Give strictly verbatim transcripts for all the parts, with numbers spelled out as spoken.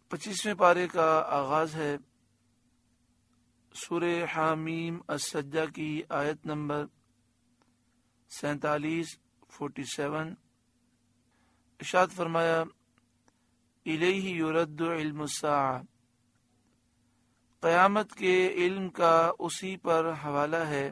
پچیسویں پارے کا آغاز ہے سورہ حامیم السجدہ کی آیت نمبر سینتالیس فورٹی سیون. ارشاد فرمایا الیہ یرد علم الساعہ، قیامت کے علم کا اسی پر حوالہ ہے.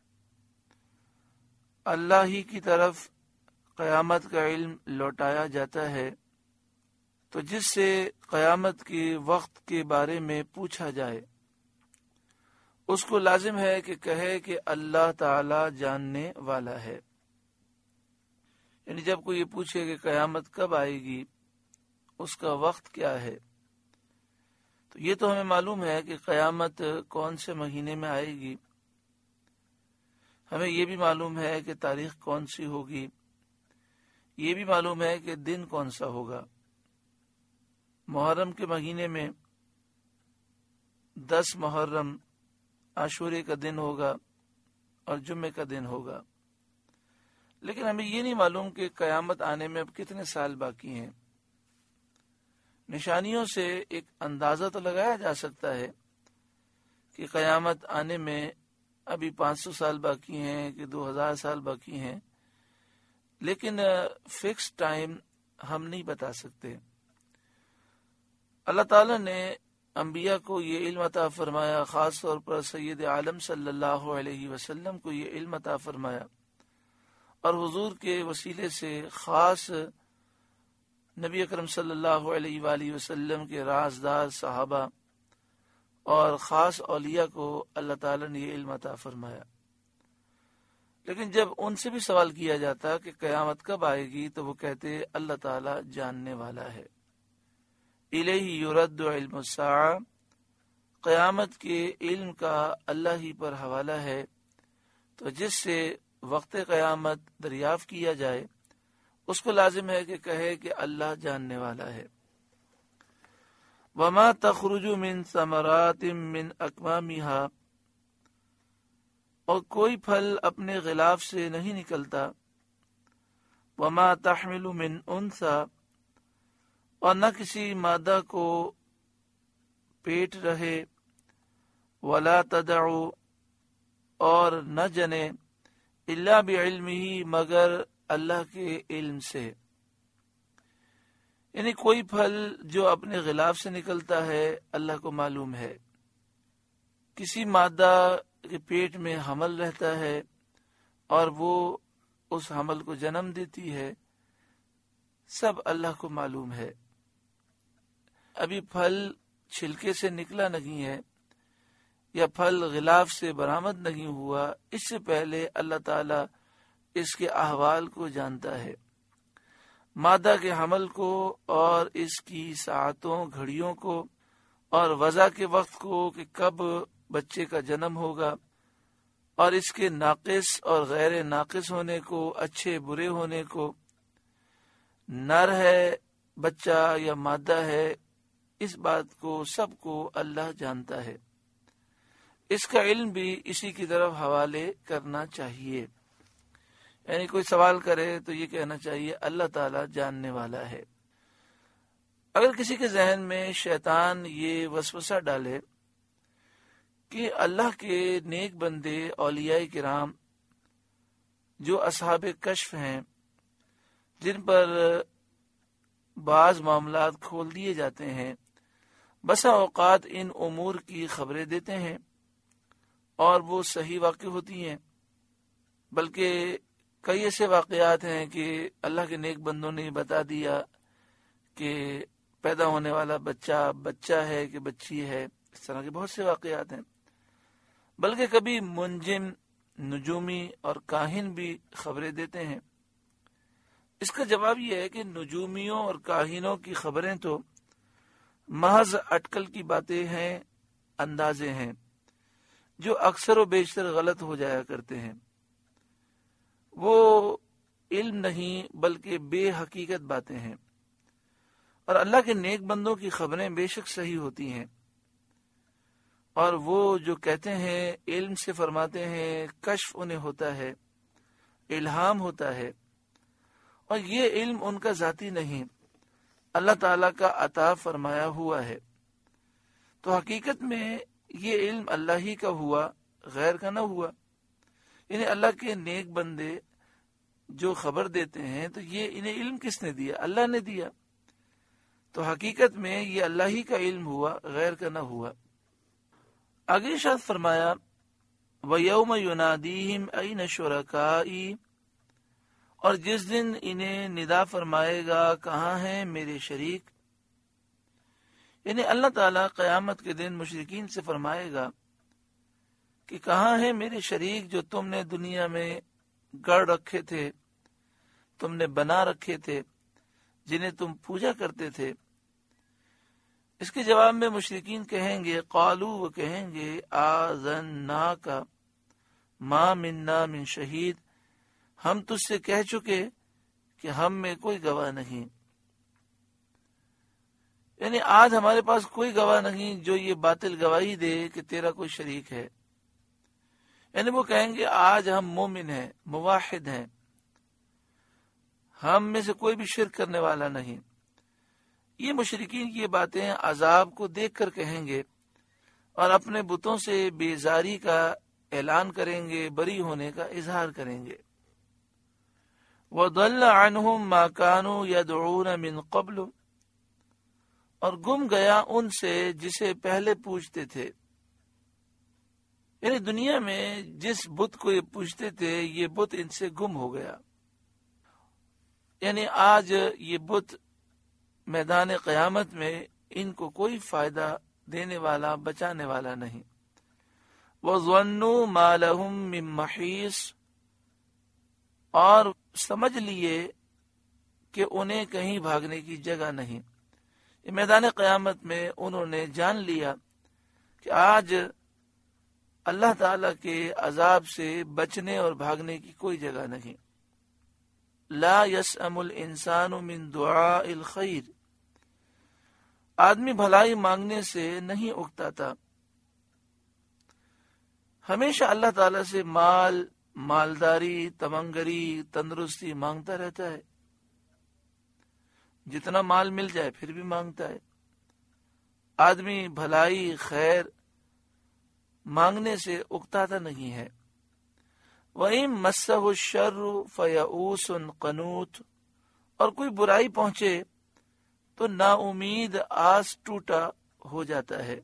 اللہ ہی کی طرف قیامت کا علم لوٹایا جاتا ہے، تو جس سے قیامت کے وقت کے بارے میں پوچھا جائے اس کو لازم ہے کہ کہے کہ اللہ تعالی جاننے والا ہے. یعنی جب کوئی یہ پوچھے کہ قیامت کب آئے گی، اس کا وقت کیا ہے، تو یہ تو ہمیں معلوم ہے کہ قیامت کون سے مہینے میں آئے گی. ہمیں یہ بھی معلوم ہے کہ تاریخ کون سی ہوگی، یہ بھی معلوم ہے کہ دن کون سا ہوگا. محرم کے مہینے میں دس محرم عاشورے کا دن ہوگا اور جمعے کا دن ہوگا، لیکن ہمیں یہ نہیں معلوم کہ قیامت آنے میں اب کتنے سال باقی ہیں. نشانیوں سے ایک اندازہ تو لگایا جا سکتا ہے کہ قیامت آنے میں ابھی پانچ سو سال باقی ہیں کہ دو ہزار سال باقی ہیں، لیکن فکس ٹائم ہم نہیں بتا سکتے. اللہ تعالیٰ نے انبیاء کو یہ علم عطا فرمایا، خاص طور پر سید عالم صلی اللہ علیہ وسلم کو یہ علم عطا فرمایا، اور حضور کے وسیلے سے خاص نبی اکرم صلی اللہ علیہ وآلہ وسلم کے رازدار صحابہ اور خاص اولیاء کو اللہ تعالیٰ نے یہ علم عطا فرمایا. لیکن جب ان سے بھی سوال کیا جاتا کہ قیامت کب آئے گی تو وہ کہتے اللہ تعالیٰ جاننے والا ہے. الیہ یرد علم الساعہ، قیامت کے علم کا اللہ ہی پر حوالہ ہے، تو جس سے وقت قیامت دریافت کیا جائے اس کو لازم ہے کہ کہے کہ اللہ جاننے والا ہے. وما تخرج من ثمرات من اکمامها، اور کوئی پھل اپنے غلاف سے نہیں نکلتا. وما تحمل من انثى، اور نہ کسی مادہ کو پیٹ رہے. ولا تدعو، اور نہ جنے. الا بعلمہ، مگر اللہ کے علم سے. یعنی کوئی پھل جو اپنے غلاف سے نکلتا ہے اللہ کو معلوم ہے. کسی مادہ کے پیٹ میں حمل رہتا ہے اور وہ اس حمل کو جنم دیتی ہے، سب اللہ کو معلوم ہے. ابھی پھل چھلکے سے نکلا نہیں ہے یا پھل غلاف سے برآمد نہیں ہوا، اس سے پہلے اللہ تعالی اس کے احوال کو جانتا ہے، مادہ کے حمل کو اور اس کی ساعتوں گھڑیوں کو اور وضع کے وقت کو کہ کب بچے کا جنم ہوگا، اور اس کے ناقص اور غیر ناقص ہونے کو، اچھے برے ہونے کو، نر ہے بچہ یا مادہ ہے، اس بات کو سب کو اللہ جانتا ہے. اس کا علم بھی اسی کی طرف حوالے کرنا چاہیے. یعنی کوئی سوال کرے تو یہ کہنا چاہیے اللہ تعالیٰ جاننے والا ہے. اگر کسی کے ذہن میں شیطان یہ وسوسہ ڈالے کہ اللہ کے نیک بندے اولیاء کرام جو اصحاب کشف ہیں، جن پر بعض معاملات کھول دیے جاتے ہیں، بسا اوقات ان امور کی خبریں دیتے ہیں اور وہ صحیح واقع ہوتی ہیں، بلکہ کئی ایسے واقعات ہیں کہ اللہ کے نیک بندوں نے بتا دیا کہ پیدا ہونے والا بچہ بچہ ہے کہ بچی ہے. اس طرح کے بہت سے واقعات ہیں. بلکہ کبھی منجم، نجومی اور کاہن بھی خبریں دیتے ہیں. اس کا جواب یہ ہے کہ نجومیوں اور کاہنوں کی خبریں تو محض اٹکل کی باتیں ہیں، اندازے ہیں جو اکثر و بیشتر غلط ہو جایا کرتے ہیں. وہ علم نہیں بلکہ بے حقیقت باتیں ہیں. اور اللہ کے نیک بندوں کی خبریں بے شک صحیح ہوتی ہیں، اور وہ جو کہتے ہیں علم سے فرماتے ہیں، کشف انہیں ہوتا ہے، الہام ہوتا ہے، اور یہ علم ان کا ذاتی نہیں، اللہ تعالیٰ کا عطا فرمایا ہوا ہے، تو حقیقت میں یہ علم اللہ ہی کا ہوا، غیر کا نہ ہوا۔ یعنی اللہ کے نیک بندے جو خبر دیتے ہیں تو یہ انہیں علم کس نے دیا؟ اللہ نے دیا، تو حقیقت میں یہ اللہ ہی کا علم ہوا، غیر کا نہ ہوا۔ آگے ارشاد فرمایا وَيَوْمَ يُنَادِيهِمْ أَيْنَ شُرَكَائِي، اور جس دن انہیں ندا فرمائے گا کہاں ہیں میرے شریک۔ یعنی اللہ تعالیٰ قیامت کے دن مشرکین سے فرمائے گا کہ کہاں ہیں میرے شریک جو تم نے دنیا میں گڑ رکھے تھے، تم نے بنا رکھے تھے، جنہیں تم پوجا کرتے تھے۔ اس کے جواب میں مشرکین کہیں گے قالو، وہ کہیں گے آذناک ما منا من شہید، ہم تجھ سے کہہ چکے کہ ہم میں کوئی گواہ نہیں، یعنی آج ہمارے پاس کوئی گواہ نہیں جو یہ باطل گواہی دے کہ تیرا کوئی شریک ہے۔ یعنی وہ کہیں گے آج ہم مومن ہیں، موحد ہیں، ہم میں سے کوئی بھی شرک کرنے والا نہیں۔ یہ مشرکین یہ باتیں عذاب کو دیکھ کر کہیں گے اور اپنے بتوں سے بیزاری کا اعلان کریں گے، بری ہونے کا اظہار کریں گے۔ وَضَلَّ عَنْهُمْ مَا كَانُوا يَدْعُونَ مِنْ قَبْلُ، اور گم گیا ان سے جسے پہلے پوجتے تھے۔ یعنی دنیا میں جس بت کو یہ پوجتے تھے یہ بت ان سے گم ہو گیا، یعنی آج یہ بت میدان قیامت میں ان کو کوئی فائدہ دینے والا، بچانے والا نہیں۔ وَظَنُّوا مَا لَهُم مِّن مَّحِيصٍ، اور سمجھ لیے کہ انہیں کہیں بھاگنے کی جگہ نہیں۔ یہ میدان قیامت میں انہوں نے جان لیا کہ آج اللہ تعالی کے عذاب سے بچنے اور بھاگنے کی کوئی جگہ نہیں۔ لا يسأم الانسان من دعاء الخیر، آدمی بھلائی مانگنے سے نہیں اکتاتا، ہمیشہ اللہ تعالی سے مال، مالداری، تمنگری، تندرستی مانگتا رہتا ہے، جتنا مال مل جائے پھر بھی مانگتا ہے۔ آدمی بھلائی، خیر مانگنے سے اکتاتا نہیں ہے۔ وَإِن مَسَّهُ الشَّرُّ فَيَئُوسٌ قَنُوطٌ، اور کوئی برائی پہنچے تو نا امید، آس ٹوٹا ہو جاتا ہے۔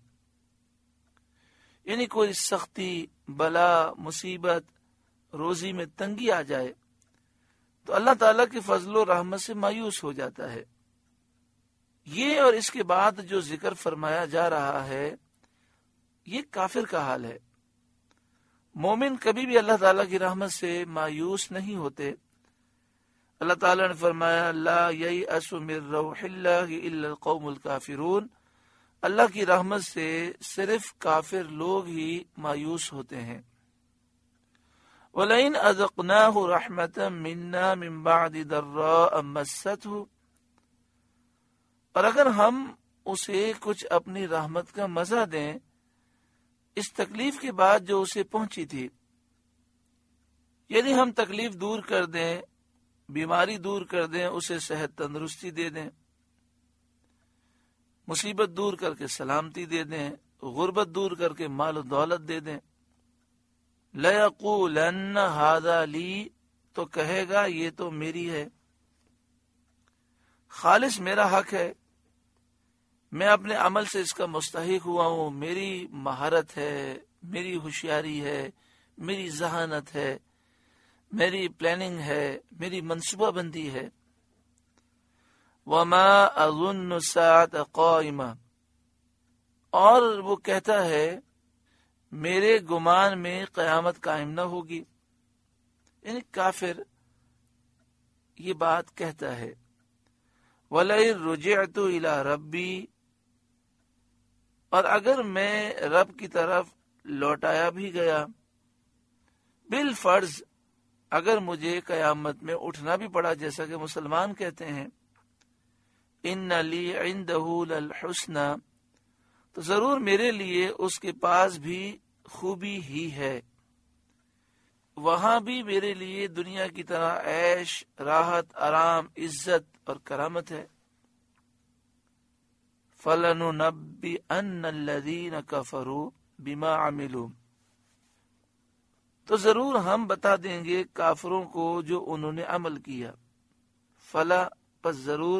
یعنی کوئی سختی، بلا، مصیبت، روزی میں تنگی آ جائے تو اللہ تعالیٰ کے فضل و رحمت سے مایوس ہو جاتا ہے۔ یہ اور اس کے بعد جو ذکر فرمایا جا رہا ہے یہ کافر کا حال ہے۔ مومن کبھی بھی اللہ تعالیٰ کی رحمت سے مایوس نہیں ہوتے۔ اللہ تعالیٰ نے فرمایا لا ییأس من روح اللہ الا القوم الکافرون، اللہ کی رحمت سے صرف کافر لوگ ہی مایوس ہوتے ہیں۔ وَلَئِنْ أَذَقْنَاهُ رَحْمَةً مِنَّا مِنْ بَعْدِ ضَرَّاءٍ مَسَّتْهُ، اور اگر ہم اسے کچھ اپنی رحمت کا مزہ دیں اس تکلیف کے بعد جو اسے پہنچی تھی، یعنی ہم تکلیف دور کر دیں، بیماری دور کر دیں، اسے صحت تندرستی دے دیں، مصیبت دور کر کے سلامتی دے دیں، غربت دور کر کے مال و دولت دے دیں، لَيَقُولَنَّ هَذَا لِي، تو کہے گا یہ تو میری ہے، خالص میرا حق ہے، میں اپنے عمل سے اس کا مستحق ہوا ہوں، میری مہارت ہے، میری ہوشیاری ہے، میری ذہانت ہے، میری پلاننگ ہے، میری منصوبہ بندی ہے۔ وَمَا أَظُنُّ السَّاعَةَ قَائِمَةً، اور وہ کہتا ہے میرے گمان میں قیامت قائم نہ ہوگی، یعنی کافر یہ بات کہتا ہے۔ وَلَئِن رُجِعْتُ إِلَى رَبِّي، اور اگر میں رب کی طرف لوٹایا بھی گیا، بالفرض اگر مجھے قیامت میں اٹھنا بھی پڑا جیسا کہ مسلمان کہتے ہیں اِنَّ لِي عِندَهُ لَلْحُسْنَى، تو ضرور میرے لیے اس کے پاس بھی خوبی ہی ہے، وہاں بھی میرے لیے دنیا کی طرح عیش، راحت، آرام، عزت اور کرامت ہے۔ فَلَنُنَبِّئَنَّ الَّذِينَ كَفَرُوا بِمَا عَمِلُوا، تو ضرور ہم بتا دیں گے کافروں کو جو انہوں نے عمل کیا. فلا پس ضرور،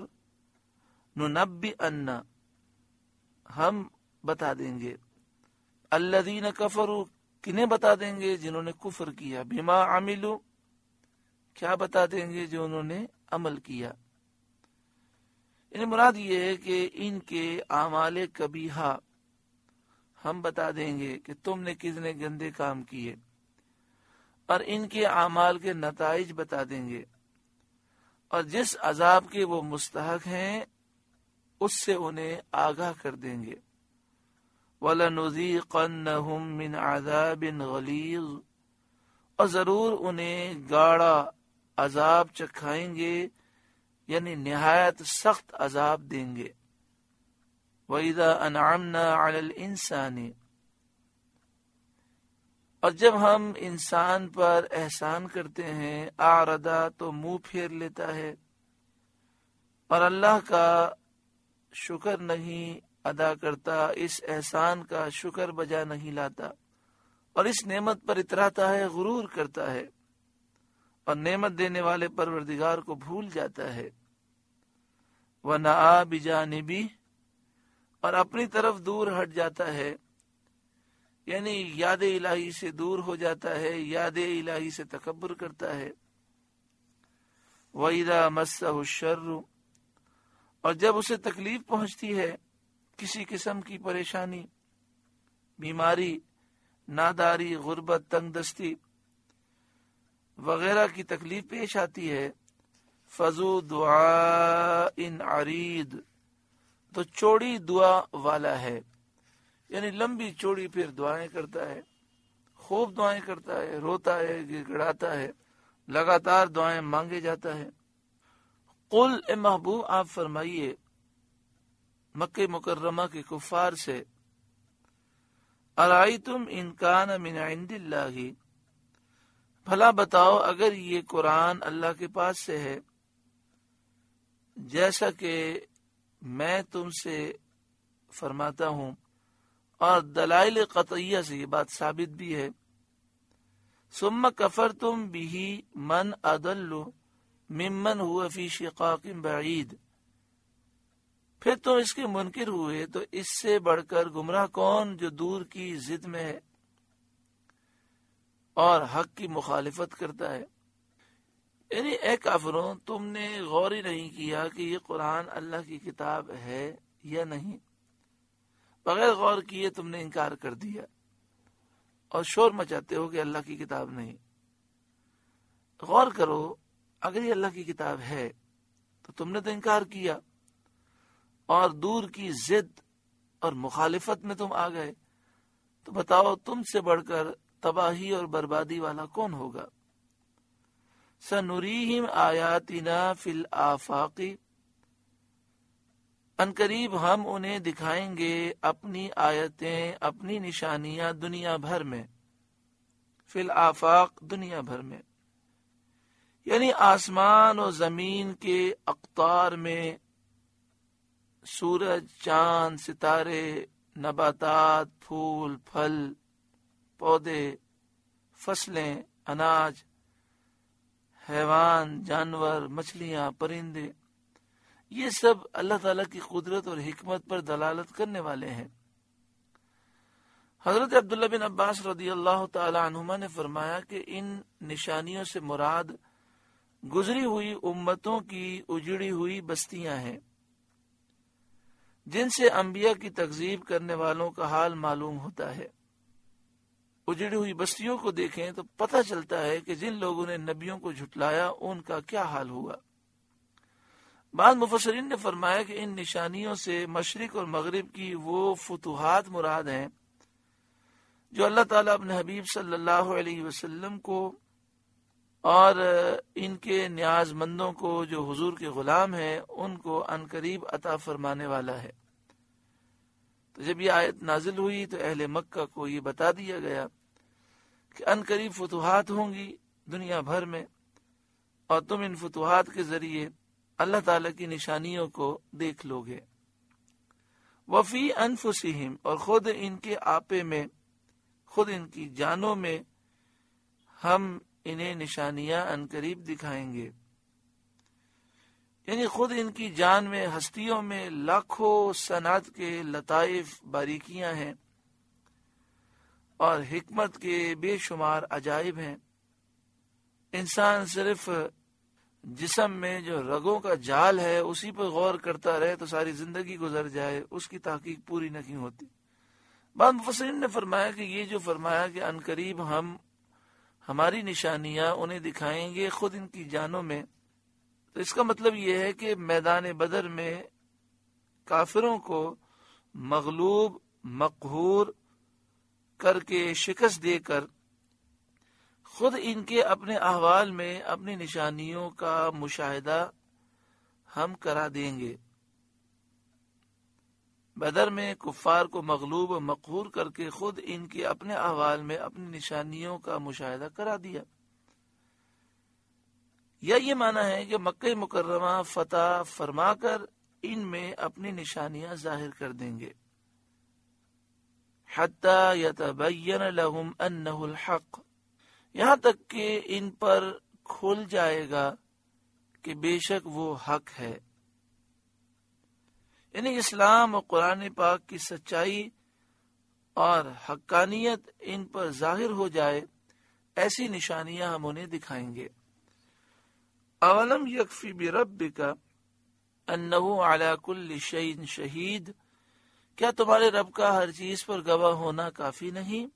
ننبئن ہم بتا دیں گے، الذین کفروا کنہیں بتا دیں گے جنہوں نے کفر کیا، بما عملوا کیا بتا دیں گے جو انہوں نے عمل کیا. یعنی مراد یہ ہے کہ ان کے اعمال قبیحہ ہم بتا دیں گے کہ تم نے کتنے گندے کام کیے، اور ان کے اعمال کے نتائج بتا دیں گے، اور جس عذاب کے وہ مستحق ہیں اس سے انہیں آگاہ کر دیں گے. وَلَنُذِيقَنَّهُم مِّنْ عَذَابٍ غَلِيظٍ، اور ضرور انہیں گاڑا عذاب چکھائیں گے، یعنی نہایت سخت عذاب دیں گے. وَإِذَا أَنْعَمْنَا عَلَى الْإِنسَانِ، اور جب ہم انسان پر احسان کرتے ہیں، اعرض تو منہ پھیر لیتا ہے، اور اللہ کا شکر نہیں ادا کرتا، اس احسان کا شکر بجا نہیں لاتا، اور اس نعمت پر اتراتا ہے، غرور کرتا ہے، اور نعمت دینے والے پروردگار کو بھول جاتا ہے. وَنَأَىٰ بِجَانِبِهِ، اور اپنی طرف دور ہٹ جاتا ہے، یعنی یاد الہی سے دور ہو جاتا ہے، یاد الہی سے تکبر کرتا ہے. وَإِذَا مَسَّهُ الشَّرُّ، اور جب اسے تکلیف پہنچتی ہے، کسی قسم کی پریشانی، بیماری، ناداری، غربت، تنگ دستی وغیرہ کی تکلیف پیش آتی ہے، فَذُو دُعَاءٍ عَرِيضٍ، تو چوڑی دعا والا ہے، یعنی لمبی چوڑی پھر دعائیں کرتا ہے، خوب دعائیں کرتا ہے، روتا ہے، گڑ گڑاتا ہے، لگاتار دعائیں مانگے جاتا ہے. قل اے محبوب آپ فرمائیے مکہ مکرمہ کے کفار سے، ارائیتم ان کان من عند اللہ، بھلا بتاؤ اگر یہ قرآن اللہ کے پاس سے ہے، جیسا کہ میں تم سے فرماتا ہوں، اور دلائل قطعیہ سے یہ بات ثابت بھی ہے. ثم کفرتم بہ من اضل ممن هو فی شقاق بعید، پھر تم اس کے منکر ہوئے تو اس سے بڑھ کر گمراہ کون جو دور کی ضد میں ہے اور حق کی مخالفت کرتا ہے. یعنی اے کافروں، تم نے غور ہی نہیں کیا کہ یہ قرآن اللہ کی کتاب ہے یا نہیں، بغیر غور کیے تم نے انکار کر دیا اور شور مچاتے ہو کہ اللہ کی کتاب نہیں. غور کرو، اگر یہ اللہ کی کتاب ہے تو تم نے تو انکار کیا اور دور کی ضد اور مخالفت میں تم آ گئے، تو بتاؤ تم سے بڑھ کر تباہی اور بربادی والا کون ہوگا. سنریہم آیاتنا فی الآفاق، ان قریب ہم انہیں دکھائیں گے اپنی آیتیں، اپنی نشانیاں دنیا بھر میں، فی الآفاق دنیا بھر میں، یعنی آسمان و زمین کے اقطار میں، سورج، چاند، ستارے، نباتات، پھول، پھل، پودے، فصلیں، اناج، حیوان، جانور، مچھلیاں، پرندے، یہ سب اللہ تعالیٰ کی قدرت اور حکمت پر دلالت کرنے والے ہیں. حضرت عبداللہ بن عباس رضی اللہ تعالی عنہما نے فرمایا کہ ان نشانیوں سے مراد گزری ہوئی امتوں کی اجڑی ہوئی بستیاں ہیں، جن سے انبیاء کی تکذیب کرنے والوں کا حال معلوم ہوتا ہے. اجڑی ہوئی بستیوں کو دیکھیں تو پتہ چلتا ہے کہ جن لوگوں نے نبیوں کو جھٹلایا ان کا کیا حال ہوا. بعض مفسرین نے فرمایا کہ ان نشانیوں سے مشرق اور مغرب کی وہ فتوحات مراد ہیں جو اللہ تعالیٰ اپنے حبیب صلی اللہ علیہ وسلم کو اور ان کے نیاز مندوں کو جو حضور کے غلام ہیں ان کو عنقریب عطا فرمانے والا ہے. تو جب یہ آیت نازل ہوئی تو اہل مکہ کو یہ بتا دیا گیا کہ عنقریب فتوحات ہوں گی دنیا بھر میں، اور تم ان فتوحات کے ذریعے اللہ تعالیٰ کی نشانیوں کو دیکھ لو گے. وفی انفسہم، اور خود ان کے آپے میں، خود ان کی جانوں میں ہم انہیں نشانیاں عنقریب دکھائیں گے. یعنی خود ان کی جان میں، ہستیوں میں لاکھوں صنعت کے لطائف، باریکیاں ہیں اور حکمت کے بے شمار عجائب ہیں. انسان صرف جسم میں جو رگوں کا جال ہے اسی پر غور کرتا رہے تو ساری زندگی گزر جائے، اس کی تحقیق پوری نہیں ہوتی. بعض مفسرین نے فرمایا کہ یہ جو فرمایا کہ عنقریب ہم ہماری نشانیاں انہیں دکھائیں گے خود ان کی جانوں میں، تو اس کا مطلب یہ ہے کہ میدان بدر میں کافروں کو مغلوب، مقہور کر کے، شکست دے کر خود ان کے اپنے احوال میں اپنی نشانیوں کا مشاہدہ ہم کرا دیں گے. بدر میں کفار کو مغلوب و مقہور کر کے خود ان کے اپنے احوال میں اپنی نشانیوں کا مشاہدہ کرا دیا. یا یہ معنی ہے کہ مکہ مکرمہ فتح فرما کر ان میں اپنی نشانیاں ظاہر کر دیں گے. حتی یتبین لہم انہ الحق، یہاں تک کہ ان پر کھل جائے گا کہ بے شک وہ حق ہے. یعنی اسلام اور قرآن پاک کی سچائی اور حقانیت ان پر ظاہر ہو جائے، ایسی نشانیاں ہم انہیں دکھائیں گے. اولم یکفی بربک انہ علی کل شیء شہید، کیا تمہارے رب کا ہر چیز پر گواہ ہونا کافی نہیں؟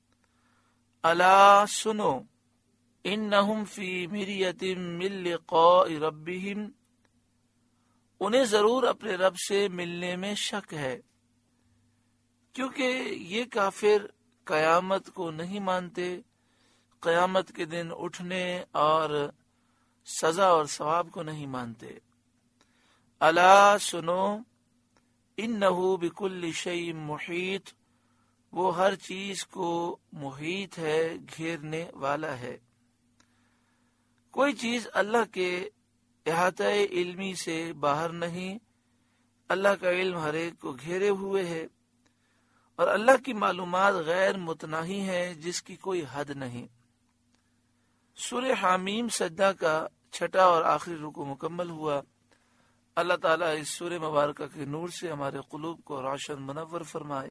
الا سنو انہم فی مریۃ من لقاء ربہم، انہیں ضرور اپنے رب سے ملنے میں شک ہے، کیونکہ یہ کافر قیامت کو نہیں مانتے، قیامت کے دن اٹھنے اور سزا اور ثواب کو نہیں مانتے. الا سنو انہ بکل شیء محیط، وہ ہر چیز کو محیط ہے، گھیرنے والا ہے. کوئی چیز اللہ کے احاطہ علمی سے باہر نہیں، اللہ کا علم ہر ایک کو گھیرے ہوئے ہے، اور اللہ کی معلومات غیر متناہی ہے جس کی کوئی حد نہیں. سورہ حامیم سجدہ کا چھٹا اور آخری رکوع مکمل ہوا. اللہ تعالیٰ اس سورہ مبارکہ کے نور سے ہمارے قلوب کو روشن منور فرمائے.